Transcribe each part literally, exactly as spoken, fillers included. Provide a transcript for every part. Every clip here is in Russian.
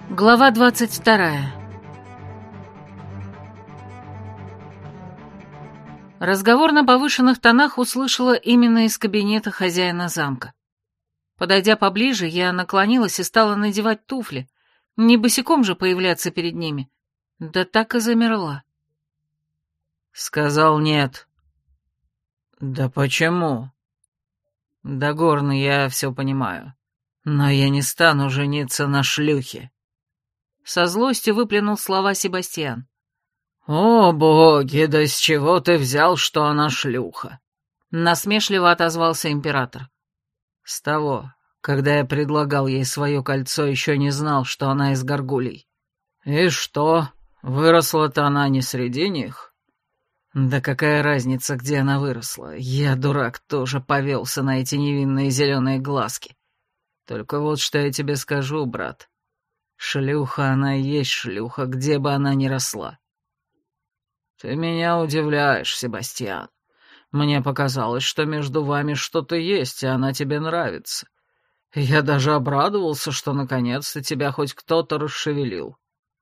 Глава двадцать вторая. Разговор на повышенных тонах услышала именно из кабинета хозяина замка. Подойдя поближе, я наклонилась и стала надевать туфли, не босиком же появляться перед ними. Да так и замерла. «Сказал нет». «Да почему?» «Да, Горный, я все понимаю. Но я не стану жениться на шлюхе». Со злостью выплюнул слова Себастьян. «О, боги, да с чего ты взял, что она шлюха?» Насмешливо отозвался император. «С того, когда я предлагал ей свое кольцо, еще не знал, что она из горгулей. И что, выросла-то она не среди них?» «Да какая разница, где она выросла? Я, дурак, тоже повелся на эти невинные зеленые глазки. Только вот что я тебе скажу, брат. Шлюха она и есть шлюха, где бы она ни росла». «Ты меня удивляешь, Себастьян. Мне показалось, что между вами что-то есть, и она тебе нравится. Я даже обрадовался, что наконец-то тебя хоть кто-то расшевелил».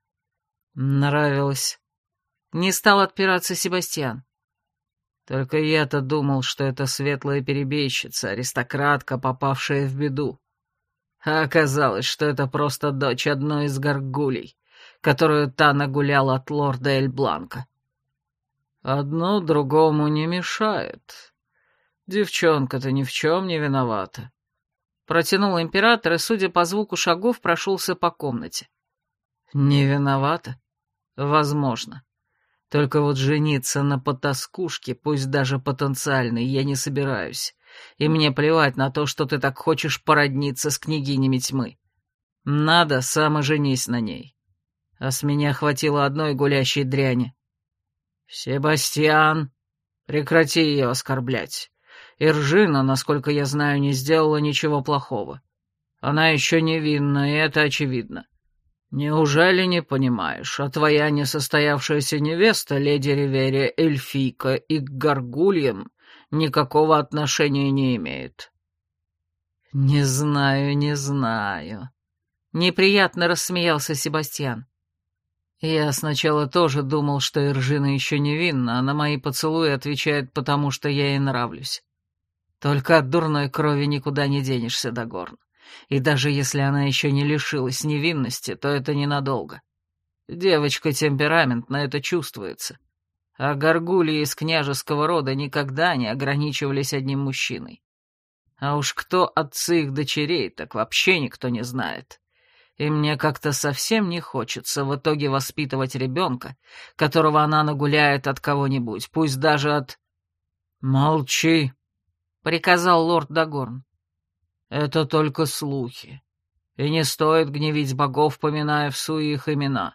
«Нравилось». Не стал отпираться Себастьян. «Только я-то думал, что это светлая перебежчица, аристократка, попавшая в беду. А оказалось, что это просто дочь одной из горгулей, которую та нагуляла от лорда Эль-Бланка. Одно другому не мешает. Девчонка-то ни в чем не виновата». Протянул император и, судя по звуку шагов, прошелся по комнате. «Не виновата? Возможно. Только вот жениться на потаскушке, пусть даже потенциальной, я не собираюсь. И мне плевать на то, что ты так хочешь породниться с княгинями тьмы. Надо, сам и женись на ней. А с меня хватило одной гулящей дряни. Себастьян, прекрати ее оскорблять. Иржина, насколько я знаю, не сделала ничего плохого. Она еще невинна, и это очевидно. Неужели не понимаешь, а твоя несостоявшаяся невеста, леди Риверия Эльфийка, и к горгульям никакого отношения не имеет?» «Не знаю, не знаю». Неприятно рассмеялся Себастьян. «Я сначала тоже думал, что Иржина еще невинна, а на мои поцелуи отвечает потому, что я ей нравлюсь. Только от дурной крови никуда не денешься, Дагорн. И даже если она еще не лишилась невинности, то это ненадолго. Девочка темпераментна, это чувствуется. А горгульи из княжеского рода никогда не ограничивались одним мужчиной. А уж кто отцы их дочерей, так вообще никто не знает. И мне как-то совсем не хочется в итоге воспитывать ребенка, которого она нагуляет от кого-нибудь, пусть даже от...» «Молчи», — приказал лорд Дагорн. «Это только слухи, и не стоит гневить богов, поминая всуе их имена».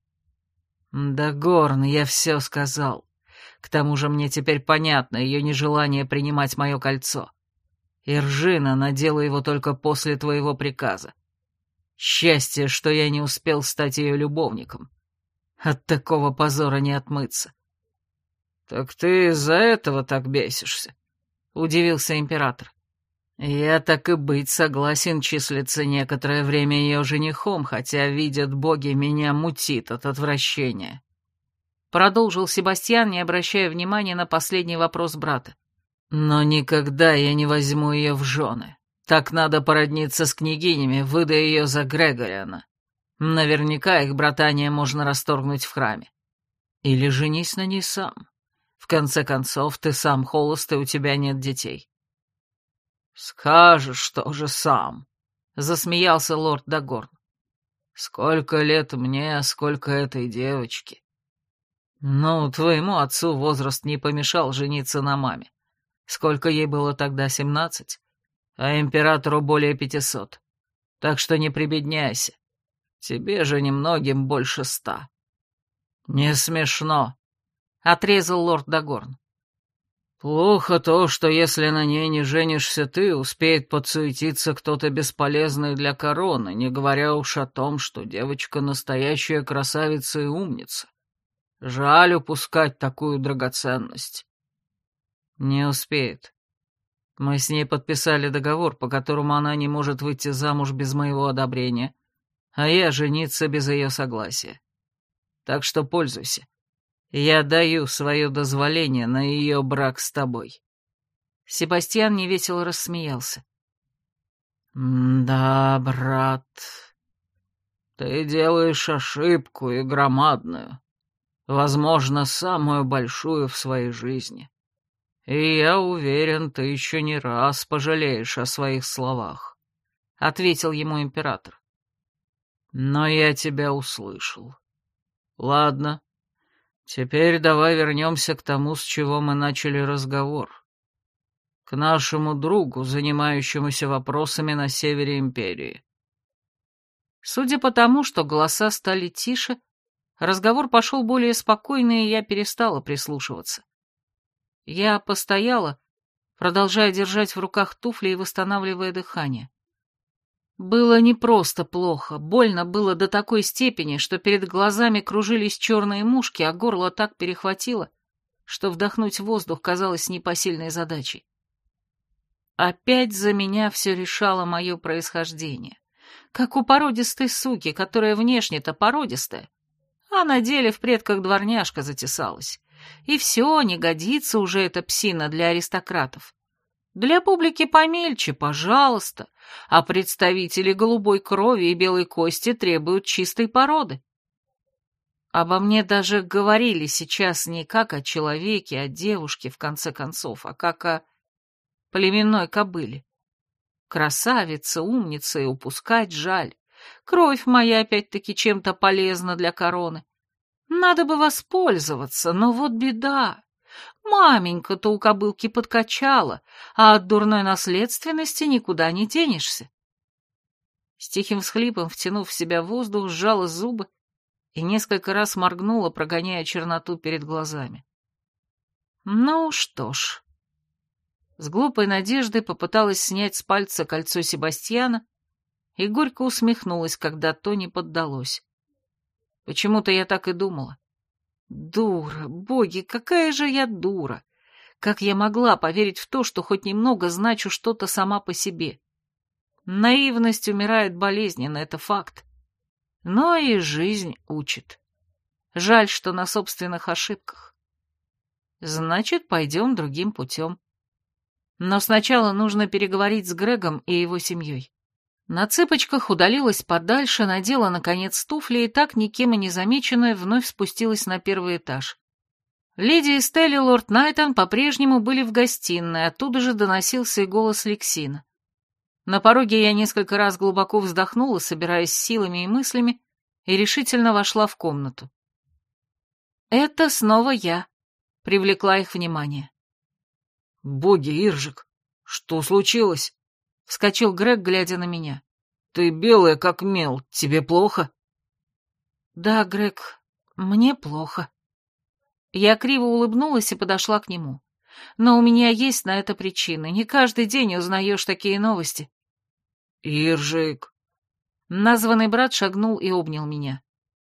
«Дагорн, я все сказал. К тому же мне теперь понятно ее нежелание принимать мое кольцо. Иржина надела его только после твоего приказа. Счастье, что я не успел стать ее любовником. От такого позора не отмыться». «Так ты из-за этого так бесишься?» — удивился император. «Я, так и быть, согласен числиться некоторое время ее женихом, хотя, видят боги, меня мутит от отвращения». Продолжил Себастьян, не обращая внимания на последний вопрос брата. «Но никогда я не возьму ее в жены. Так надо породниться с княгинями, выдая ее за Грегориана. Наверняка их братание можно расторгнуть в храме. Или женись на ней сам. В конце концов, ты сам холост, и у тебя нет детей». «Скажешь тоже сам», — засмеялся лорд Дагорн. «Сколько лет мне, а сколько этой девочке?» «Ну, твоему отцу возраст не помешал жениться на маме. Сколько ей было тогда, семнадцать? А императору более пятисот. Так что не прибедняйся. Тебе же немногим больше ста». «Не смешно», — отрезал лорд Дагорн. «Плохо то, что если на ней не женишься ты, успеет подсуетиться кто-то бесполезный для короны, не говоря уж о том, что девочка настоящая красавица и умница. Жаль упускать такую драгоценность». «Не успеет. Мы с ней подписали договор, по которому она не может выйти замуж без моего одобрения, а я жениться без ее согласия. Так что пользуйся. Я даю свое дозволение на ее брак с тобой». Себастьян невесело рассмеялся. «Да, брат, ты делаешь ошибку и громадную, возможно, самую большую в своей жизни. И я уверен, ты еще не раз пожалеешь о своих словах», — ответил ему император. «Но я тебя услышал. Ладно, теперь давай вернемся к тому, с чего мы начали разговор. К нашему другу, занимающемуся вопросами на севере империи». Судя по тому, что голоса стали тише, разговор пошел более спокойно, и я перестала прислушиваться. Я постояла, продолжая держать в руках туфли и восстанавливая дыхание. Было не просто плохо, больно было до такой степени, что перед глазами кружились черные мушки, а горло так перехватило, что вдохнуть воздух казалось непосильной задачей. Опять за меня все решало мое происхождение, как у породистой суки, которая внешне-то породистая, а на деле в предках дворняжка затесалась. И все, не годится уже эта псина для аристократов. Для публики помельче, пожалуйста, а представители голубой крови и белой кости требуют чистой породы. Обо мне даже говорили сейчас не как о человеке, о девушке, в конце концов, а как о племенной кобыле. Красавица, умница, и упускать жаль. Кровь моя опять-таки чем-то полезна для короны. Надо бы воспользоваться, но вот беда. Маменька-то у кобылки подкачала, а от дурной наследственности никуда не денешься. С тихим всхлипом, втянув в себя воздух, сжала зубы и несколько раз моргнула, прогоняя черноту перед глазами. Ну что ж. С глупой надеждой попыталась снять с пальца кольцо Себастьяна и горько усмехнулась, когда то не поддалось. Почему-то я так и думала. Дура, боги, какая же я дура! Как я могла поверить в то, что хоть немного значу что-то сама по себе? Наивность умирает болезненно, это факт. Но и жизнь учит. Жаль, что на собственных ошибках. Значит, пойдем другим путем. Но сначала нужно переговорить с Грегом и его семьей. На цыпочках удалилась подальше, надела, наконец, туфли и так, никем и не замеченная, вновь спустилась на первый этаж. Леди Эстель и лорд Найтон по-прежнему были в гостиной, оттуда же доносился и голос Лексина. На пороге я несколько раз глубоко вздохнула, собираясь силами и мыслями, и решительно вошла в комнату. Это снова я, привлекла их внимание. «Боги, Иржик, что случилось?» — вскочил Грег, глядя на меня. «Ты белая, как мел. Тебе плохо?» «Да, Грег, мне плохо». Я криво улыбнулась и подошла к нему. «Но у меня есть на это причины. Не каждый день узнаешь такие новости». «Иржик...» Названный брат шагнул и обнял меня.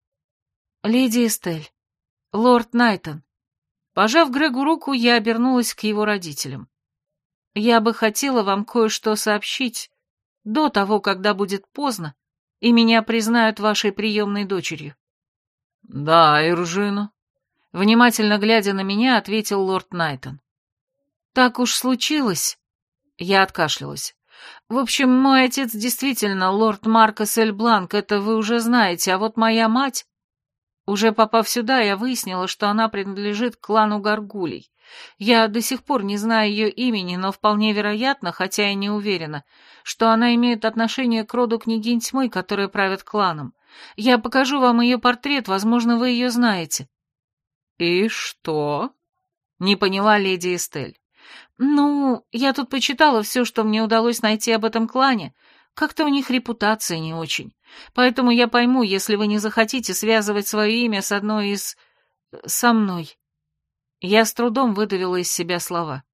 «Леди Эстель, лорд Найтон». Пожав Грегу руку, я обернулась к его родителям. «Я бы хотела вам кое-что сообщить до того, когда будет поздно, и меня признают вашей приемной дочерью». «Да, Иржина», — внимательно глядя на меня, ответил лорд Найтон. «Так уж случилось». Я откашлялась. «В общем, мой отец действительно лорд Маркос Эль-Бланк, это вы уже знаете, а вот моя мать...» Уже попав сюда, я выяснила, что она принадлежит к клану Гаргулей. Я до сих пор не знаю ее имени, но вполне вероятно, хотя и не уверена, что она имеет отношение к роду княгинь тьмы, которые правят кланом. Я покажу вам ее портрет, возможно, вы ее знаете». «И что?» — не поняла леди Эстель. «Ну, я тут почитала все, что мне удалось найти об этом клане. Как-то у них репутация не очень. Поэтому я пойму, если вы не захотите связывать свое имя с одной из... со мной». Я с трудом выдавила из себя слова.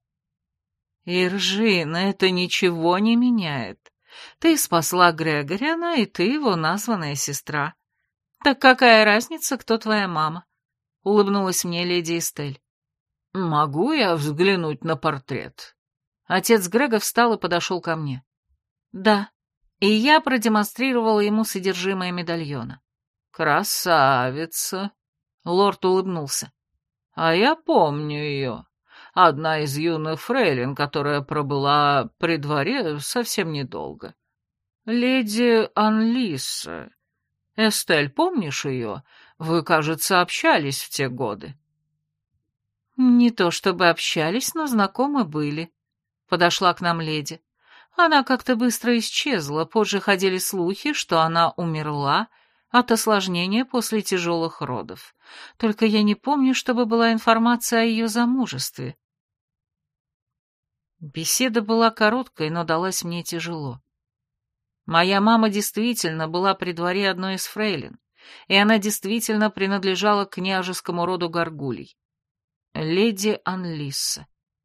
«Иржина, это ничего не меняет. Ты спасла Грегориана, и ты его названная сестра. Так какая разница, кто твоя мама?» — улыбнулась мне леди Эстель. «Могу я взглянуть на портрет?» Отец Грега встал и подошел ко мне. «Да». И я продемонстрировала ему содержимое медальона. «Красавица!» — лорд улыбнулся. «А я помню ее. Одна из юных фрейлин, которая пробыла при дворе совсем недолго. Леди Анлиса. Эстель, помнишь ее? Вы, кажется, общались в те годы». «Не то чтобы общались, но знакомы были», — подошла к нам леди. Она как-то быстро исчезла, позже ходили слухи, что она умерла от осложнения после тяжелых родов. Только я не помню, чтобы была информация о ее замужестве. Беседа была короткой, но далась мне тяжело. Моя мама действительно была при дворе одной из фрейлин, и она действительно принадлежала к княжескому роду горгулей. Леди Анлисса.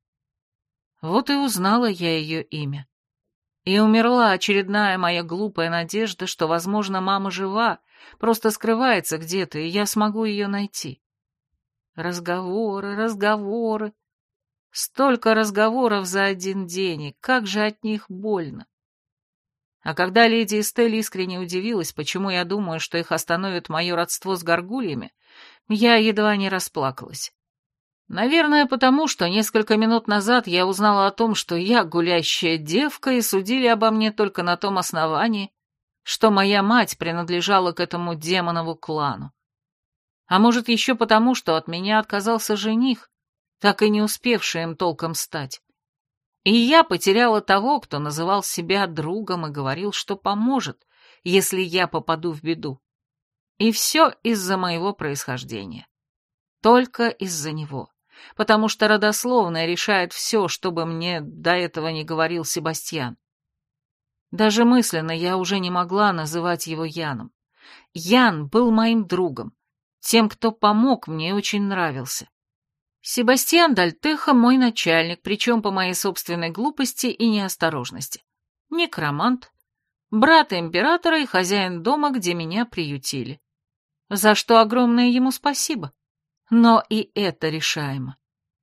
Вот и узнала я ее имя. И умерла очередная моя глупая надежда, что, возможно, мама жива, просто скрывается где-то, и я смогу ее найти. Разговоры, разговоры. Столько разговоров за один день, и как же от них больно. А когда леди Эстель искренне удивилась, почему я думаю, что их остановит мое родство с горгульями, я едва не расплакалась. Наверное, потому что несколько минут назад я узнала о том, что я гулящая девка, и судили обо мне только на том основании, что моя мать принадлежала к этому демонову клану. А может, еще потому, что от меня отказался жених, так и не успевший им толком стать. И я потеряла того, кто называл себя другом и говорил, что поможет, если я попаду в беду. И все из-за моего происхождения. Только из-за него. Потому что родословная решает все, что бы мне до этого не говорил Себастьян. Даже мысленно я уже не могла называть его Яном. Ян был моим другом, тем, кто помог мне и очень нравился. Себастьян Дальтеха мой начальник, причем по моей собственной глупости и неосторожности. Некромант, брат императора и хозяин дома, где меня приютили. За что огромное ему спасибо. Но и это решаемо.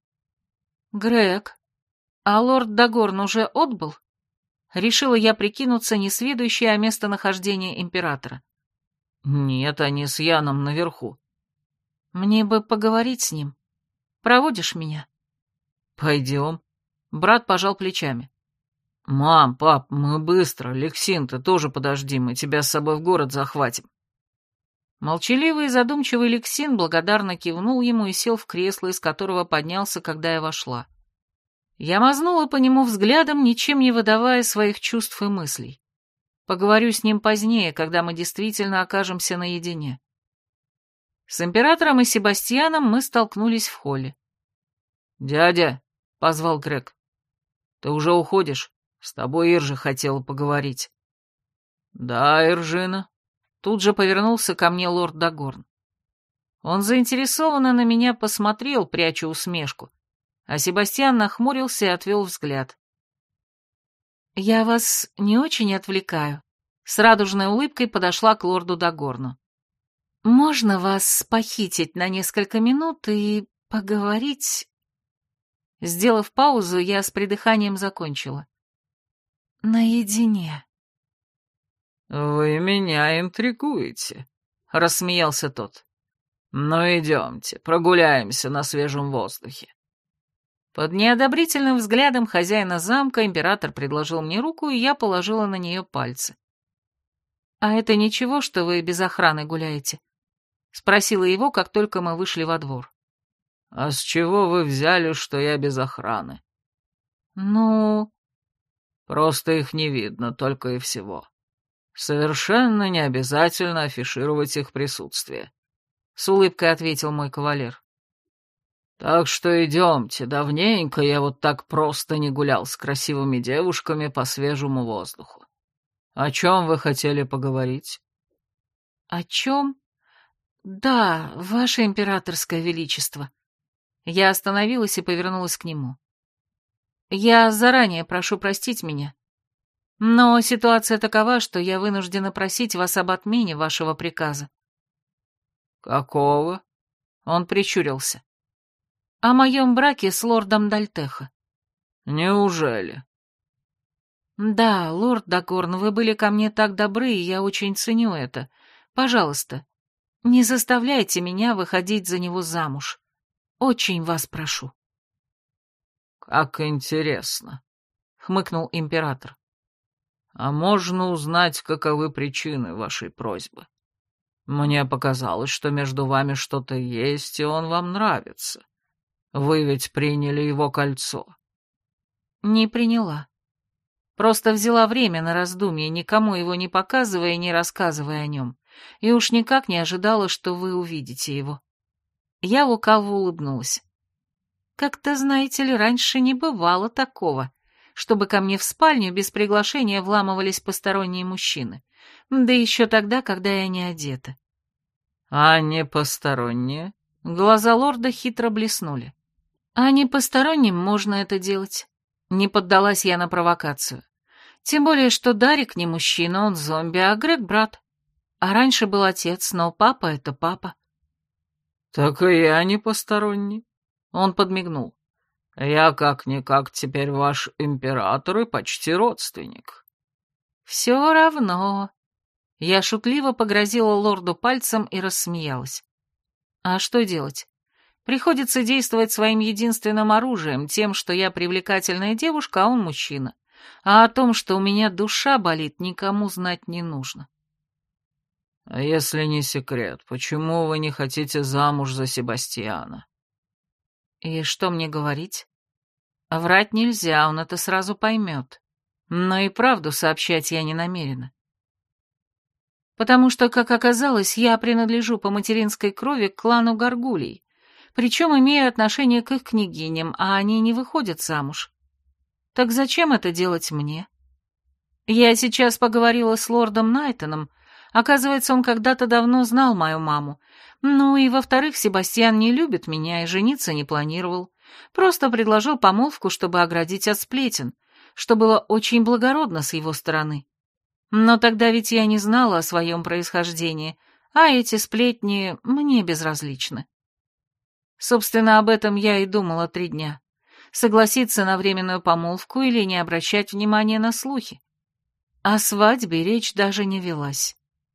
Грег, а лорд Дагорн уже отбыл? Решила я прикинуться несведущей о местонахождении императора. Нет, они с Яном наверху. Мне бы поговорить с ним. Проводишь меня? Пойдем. Брат пожал плечами. Мам, пап, мы быстро. Лексин, ты тоже подожди, мы тебя с собой в город захватим. Молчаливый и задумчивый Лексин благодарно кивнул ему и сел в кресло, из которого поднялся, когда я вошла. Я мазнула по нему взглядом, ничем не выдавая своих чувств и мыслей. Поговорю с ним позднее, когда мы действительно окажемся наедине. С императором и Себастьяном мы столкнулись в холле. «Дядя», — позвал Грег, — «ты уже уходишь? С тобой Иржа хотела поговорить». «Да, Иржина». Тут же повернулся ко мне лорд Дагорн. Он заинтересованно на меня посмотрел, пряча усмешку, а Себастьян нахмурился и отвел взгляд. «Я вас не очень отвлекаю?» С радужной улыбкой подошла к лорду Дагорну. «Можно вас похитить на несколько минут и поговорить?» Сделав паузу, я с придыханием закончила. «Наедине». «Вы меня интригуете», — рассмеялся тот. «Ну идемте, прогуляемся на свежем воздухе». Под неодобрительным взглядом хозяина замка император предложил мне руку, и я положила на нее пальцы. «А это ничего, что вы без охраны гуляете?» — спросила его, как только мы вышли во двор. «А с чего вы взяли, что я без охраны?» «Ну...» «Просто их не видно, только и всего. Совершенно не обязательно афишировать их присутствие», — с улыбкой ответил мой кавалер. «Так что идемте, давненько я вот так просто не гулял с красивыми девушками по свежему воздуху. О чем вы хотели поговорить?» «О чем? Да, ваше императорское величество». Я остановилась и повернулась к нему. «Я заранее прошу простить меня, но ситуация такова, что я вынуждена просить вас об отмене вашего приказа». «Какого?» Он прищурился. «О моем браке с лордом Дальтеха». «Неужели?» Да, лорд Дагорн, вы были ко мне так добры, и я очень ценю это. Пожалуйста, не заставляйте меня выходить за него замуж. Очень вас прошу. Как интересно, хмыкнул император. А можно узнать, каковы причины вашей просьбы? Мне показалось, что между вами что-то есть, и он вам нравится. Вы ведь приняли его кольцо. Не приняла. Просто взяла время на раздумье, никому его не показывая и не рассказывая о нем, и уж никак не ожидала, что вы увидите его. Я лукаво улыбнулась. Как-то, знаете ли, раньше не бывало такого, чтобы ко мне в спальню без приглашения вламывались посторонние мужчины, да еще тогда, когда я не одета. А не посторонние? Глаза лорда хитро блеснули. А не посторонним можно это делать. Не поддалась я на провокацию. Тем более, что Дарик не мужчина, он зомби, а Грег брат. А раньше был отец, но папа — это папа. Так и я не посторонний. Он подмигнул. Я как-никак теперь ваш император и почти родственник. Все равно. Я шутливо погрозила лорду пальцем и рассмеялась. А что делать? Приходится действовать своим единственным оружием, тем, что я привлекательная девушка, а он мужчина. А о том, что у меня душа болит, никому знать не нужно. А если не секрет, почему вы не хотите замуж за Себастьяна? И что мне говорить? Врать нельзя, он это сразу поймет. Но и правду сообщать я не намерена. Потому что, как оказалось, я принадлежу по материнской крови к клану Гаргулей, причем имею отношение к их княгиням, а они не выходят замуж. Так зачем это делать мне? Я сейчас поговорила с лордом Найтоном, оказывается, он когда-то давно знал мою маму. Ну и, во-вторых, Себастьян не любит меня и жениться не планировал, просто предложил помолвку, чтобы оградить от сплетен, что было очень благородно с его стороны. Но тогда ведь я не знала о своем происхождении, а эти сплетни мне безразличны. Собственно, об этом я и думала три дня. Согласиться на временную помолвку или не обращать внимания на слухи. О свадьбе речь даже не велась.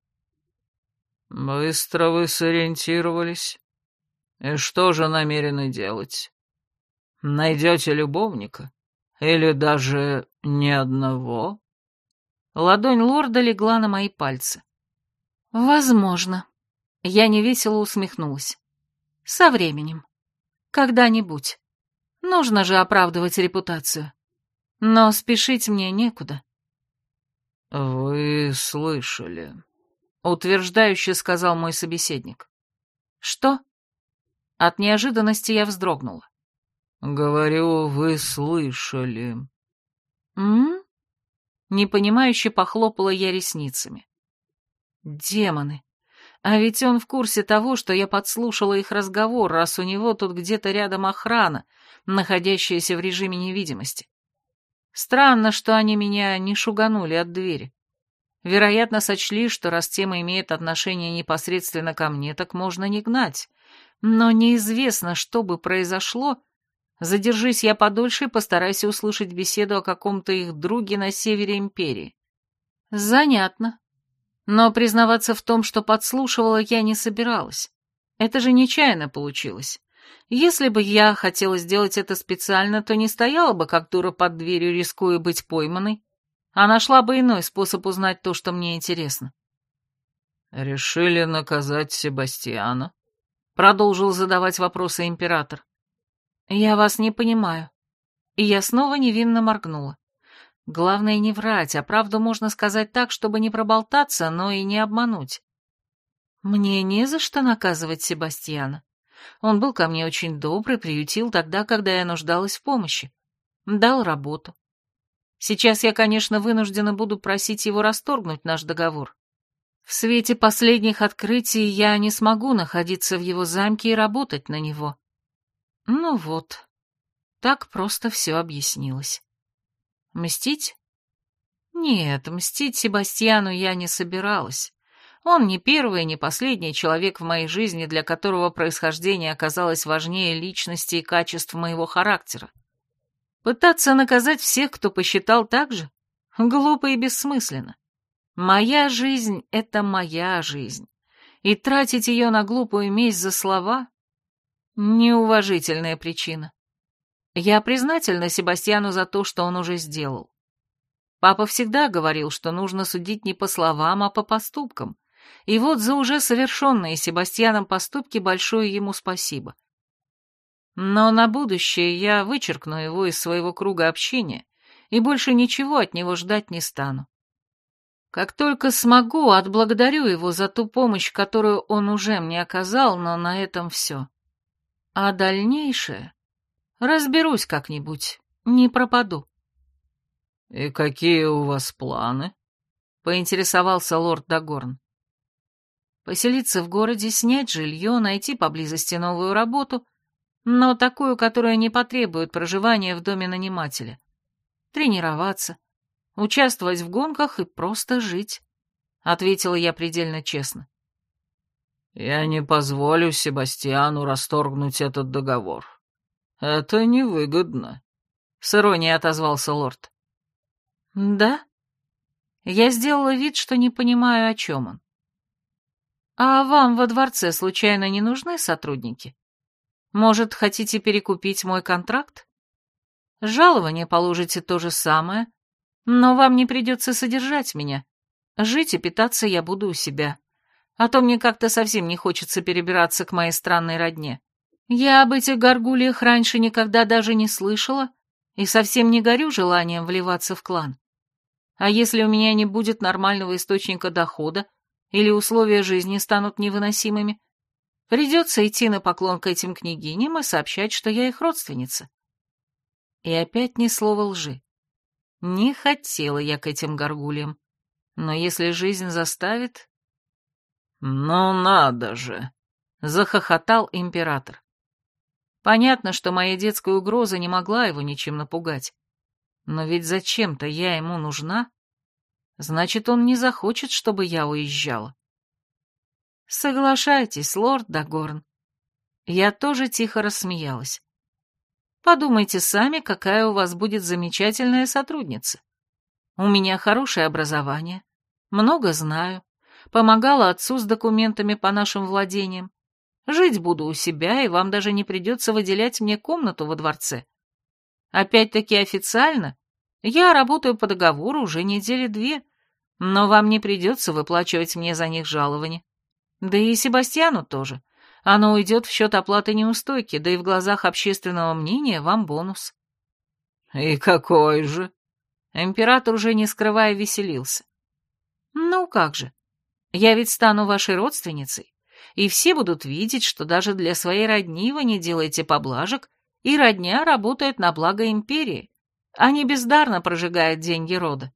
Быстро вы сориентировались. И что же намерены делать? Найдете любовника? Или даже ни одного? Ладонь лорда легла на мои пальцы. Возможно. Я невесело усмехнулась. Со временем. Когда-нибудь. Нужно же оправдывать репутацию. Но спешить мне некуда. Вы слышали, утверждающе сказал мой собеседник. Что? От неожиданности я вздрогнула. Говорю, вы слышали. М? Непонимающе похлопала я ресницами. Демоны. А ведь он в курсе того, что я подслушала их разговор, раз у него тут где-то рядом охрана, находящаяся в режиме невидимости. Странно, что они меня не шуганули от двери. Вероятно, сочли, что раз тема имеет отношение непосредственно ко мне, так можно не гнать. Но неизвестно, что бы произошло. Задержись я подольше и постарайся услышать беседу о каком-то их друге на севере империи. Занятно. Но признаваться в том, что подслушивала, я не собиралась. Это же нечаянно получилось. Если бы я хотела сделать это специально, то не стояла бы как дура под дверью, рискуя быть пойманной, а нашла бы иной способ узнать то, что мне интересно. «Решили наказать Себастьяна?» — продолжил задавать вопросы император. «Я вас не понимаю». И я снова невинно моргнула. Главное не врать, а правду можно сказать так, чтобы не проболтаться, но и не обмануть. Мне не за что наказывать Себастьяна. Он был ко мне очень добрый, приютил тогда, когда я нуждалась в помощи. Дал работу. Сейчас я, конечно, вынуждена буду просить его расторгнуть наш договор. В свете последних открытий я не смогу находиться в его замке и работать на него. Ну вот, так просто все объяснилось. Мстить? Нет, мстить Себастьяну я не собиралась. Он не первый и не последний человек в моей жизни, для которого происхождение оказалось важнее личности и качеств моего характера. Пытаться наказать всех, кто посчитал так же? Глупо и бессмысленно. Моя жизнь — это моя жизнь, и тратить ее на глупую месть за слова — неуважительная причина. Я признательна Себастьяну за то, что он уже сделал. Папа всегда говорил, что нужно судить не по словам, а по поступкам, и вот за уже совершенные Себастьяном поступки большое ему спасибо. Но на будущее я вычеркну его из своего круга общения и больше ничего от него ждать не стану. Как только смогу, отблагодарю его за ту помощь, которую он уже мне оказал, но на этом все. А дальнейшее разберусь как-нибудь, не пропаду. — И какие у вас планы? — поинтересовался лорд Дагорн. Поселиться в городе, снять жилье, найти поблизости новую работу, но такую, которая не потребует проживания в доме нанимателя. Тренироваться, участвовать в гонках и просто жить, — ответила я предельно честно. «Я не позволю Себастьяну расторгнуть этот договор. Это невыгодно», — с иронией отозвался лорд. «Да?» Я сделала вид, что не понимаю, о чем он. «А вам во дворце случайно не нужны сотрудники? Может, хотите перекупить мой контракт? Жалование положите то же самое, но вам не придется содержать меня. Жить и питаться я буду у себя. А то мне как-то совсем не хочется перебираться к моей странной родне. Я об этих горгульях раньше никогда даже не слышала и совсем не горю желанием вливаться в клан. А если у меня не будет нормального источника дохода или условия жизни станут невыносимыми, придется идти на поклон к этим княгиням и сообщать, что я их родственница». И опять ни слова лжи. Не хотела я к этим горгульям, но если жизнь заставит... «Ну надо же!» — захохотал император. Понятно, что моя детская угроза не могла его ничем напугать. Но ведь зачем-то я ему нужна. Значит, он не захочет, чтобы я уезжала. Соглашайтесь, лорд Дагорн. Я тоже тихо рассмеялась. Подумайте сами, какая у вас будет замечательная сотрудница. У меня хорошее образование, много знаю, помогала отцу с документами по нашим владениям. Жить буду у себя, и вам даже не придется выделять мне комнату во дворце. Опять-таки официально я работаю по договору уже недели две, но вам не придется выплачивать мне за них жалование. Да и Себастьяну тоже. Оно уйдет в счет оплаты неустойки, да и в глазах общественного мнения вам бонус». «И какой же?» Император, уже не скрывая, веселился. «Ну как же, я ведь стану вашей родственницей, и все будут видеть, что даже для своей родни вы не делаете поблажек, и родня работает на благо империи, а не бездарно прожигает деньги рода».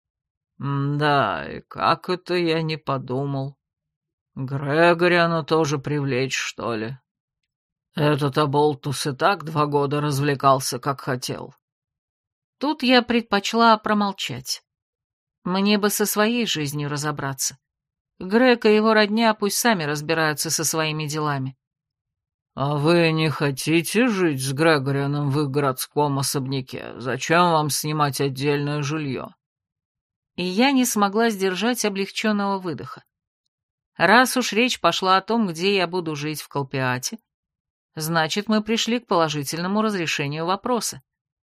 «Да, и как это я не подумал. Грегориана тоже привлечь, что ли? Этот оболтус и так два года развлекался, как хотел». Тут я предпочла промолчать. Мне бы со своей жизнью разобраться. Грег и его родня пусть сами разбираются со своими делами. «А вы не хотите жить с Грегорианом в их городском особняке? Зачем вам снимать отдельное жилье?» И я не смогла сдержать облегченного выдоха. Раз уж речь пошла о том, где я буду жить в Колпиате, значит, мы пришли к положительному разрешению вопроса.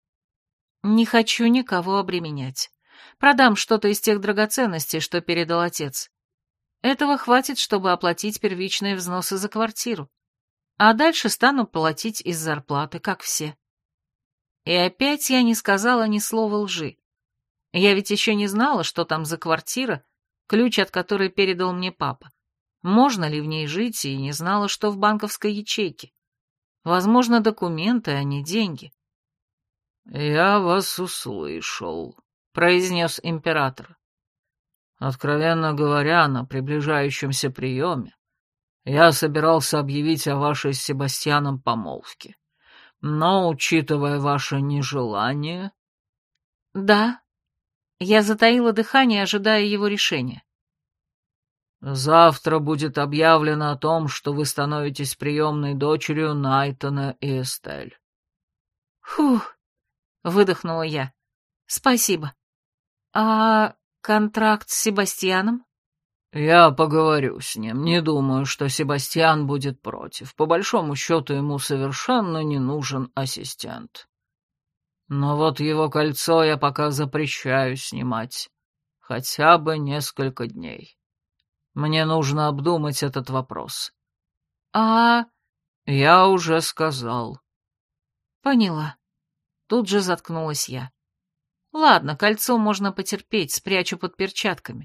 Не хочу никого обременять. Продам что-то из тех драгоценностей, что передал отец. Этого хватит, чтобы оплатить первичные взносы за квартиру. А дальше стану платить из зарплаты, как все. И опять я не сказала ни слова лжи. Я ведь еще не знала, что там за квартира, ключ от которой передал мне папа. Можно ли в ней жить, и не знала, что в банковской ячейке. Возможно, документы, а не деньги. «Я вас услышал», — произнес император. «Откровенно говоря, на приближающемся приеме я собирался объявить о вашей с Себастьяном помолвке. Но, учитывая ваше нежелание...» «Да». Я затаила дыхание, ожидая его решения. «Завтра будет объявлено о том, что вы становитесь приемной дочерью Найтона и Эстель». «Фух», — выдохнула я. «Спасибо». А контракт с Себастьяном? Я поговорю с ним. Не думаю, что Себастьян будет против. По большому счету ему совершенно не нужен ассистент. Но вот его кольцо я пока запрещаю снимать. Хотя бы несколько дней. Мне нужно обдумать этот вопрос. А... Я уже сказал. Поняла. Тут же заткнулась я. Ладно, кольцо можно потерпеть, спрячу под перчатками.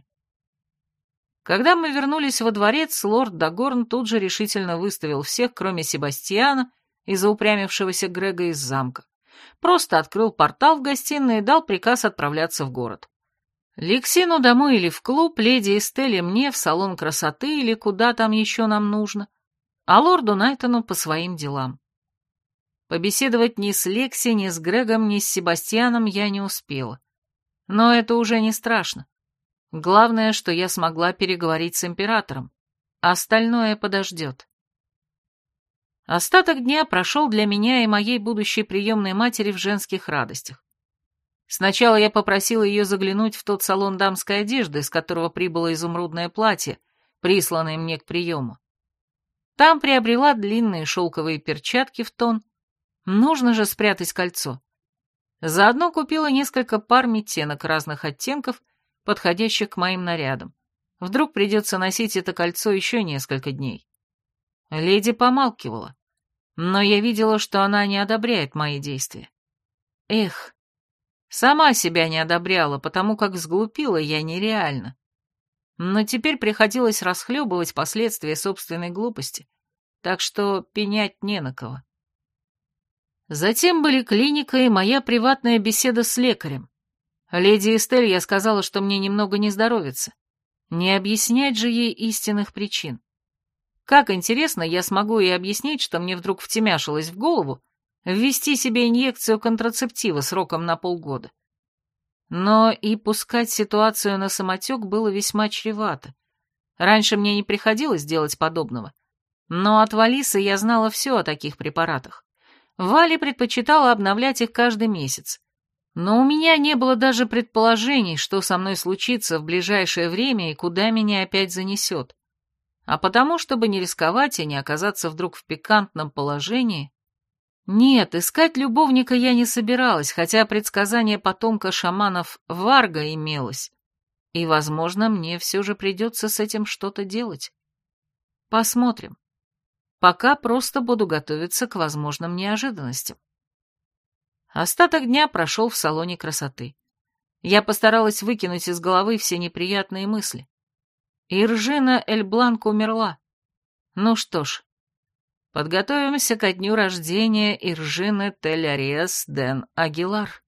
Когда мы вернулись во дворец, лорд Дагорн тут же решительно выставил всех, кроме Себастьяна и заупрямившегося Грега из замка. Просто открыл портал в гостиной и дал приказ отправляться в город. Лексину домой или в клуб, леди Эстель и мне в салон красоты или куда там еще нам нужно, а лорду Найтону по своим делам. Побеседовать ни с Лекси, ни с Грегом, ни с Себастьяном я не успела. Но это уже не страшно. Главное, что я смогла переговорить с императором. Остальное подождет. Остаток дня прошел для меня и моей будущей приемной матери в женских радостях. Сначала я попросила ее заглянуть в тот салон дамской одежды, из которого прибыло изумрудное платье, присланное мне к приему. Там приобрела длинные шелковые перчатки в тон. Нужно же спрятать кольцо. Заодно купила несколько пар метенок разных оттенков, подходящих к моим нарядам. Вдруг придется носить это кольцо еще несколько дней. Леди помалкивала, но я видела, что она не одобряет мои действия. Эх, сама себя не одобряла, потому как сглупила я нереально. Но теперь приходилось расхлебывать последствия собственной глупости, так что пенять не на кого. Затем были клиника и моя приватная беседа с лекарем. Леди Эстель я сказала, что мне немного не здоровится. Не объяснять же ей истинных причин. Как интересно, я смогу ей объяснить, что мне вдруг втемяшилось в голову ввести себе инъекцию контрацептива сроком на полгода. Но и пускать ситуацию на самотек было весьма чревато. Раньше мне не приходилось делать подобного. Но от Валисы я знала все о таких препаратах. Валя предпочитала обновлять их каждый месяц. Но у меня не было даже предположений, что со мной случится в ближайшее время и куда меня опять занесет. А потому, чтобы не рисковать и не оказаться вдруг в пикантном положении... Нет, искать любовника я не собиралась, хотя предсказание потомка шаманов Варга имелось. И, возможно, мне все же придется с этим что-то делать. Посмотрим. Пока просто буду готовиться к возможным неожиданностям. Остаток дня прошел в салоне красоты. Я постаралась выкинуть из головы все неприятные мысли. Иржина Эль-Бланк умерла. Ну что ж, подготовимся ко дню рождения Иржины Тель-Ариас Ден Агилар.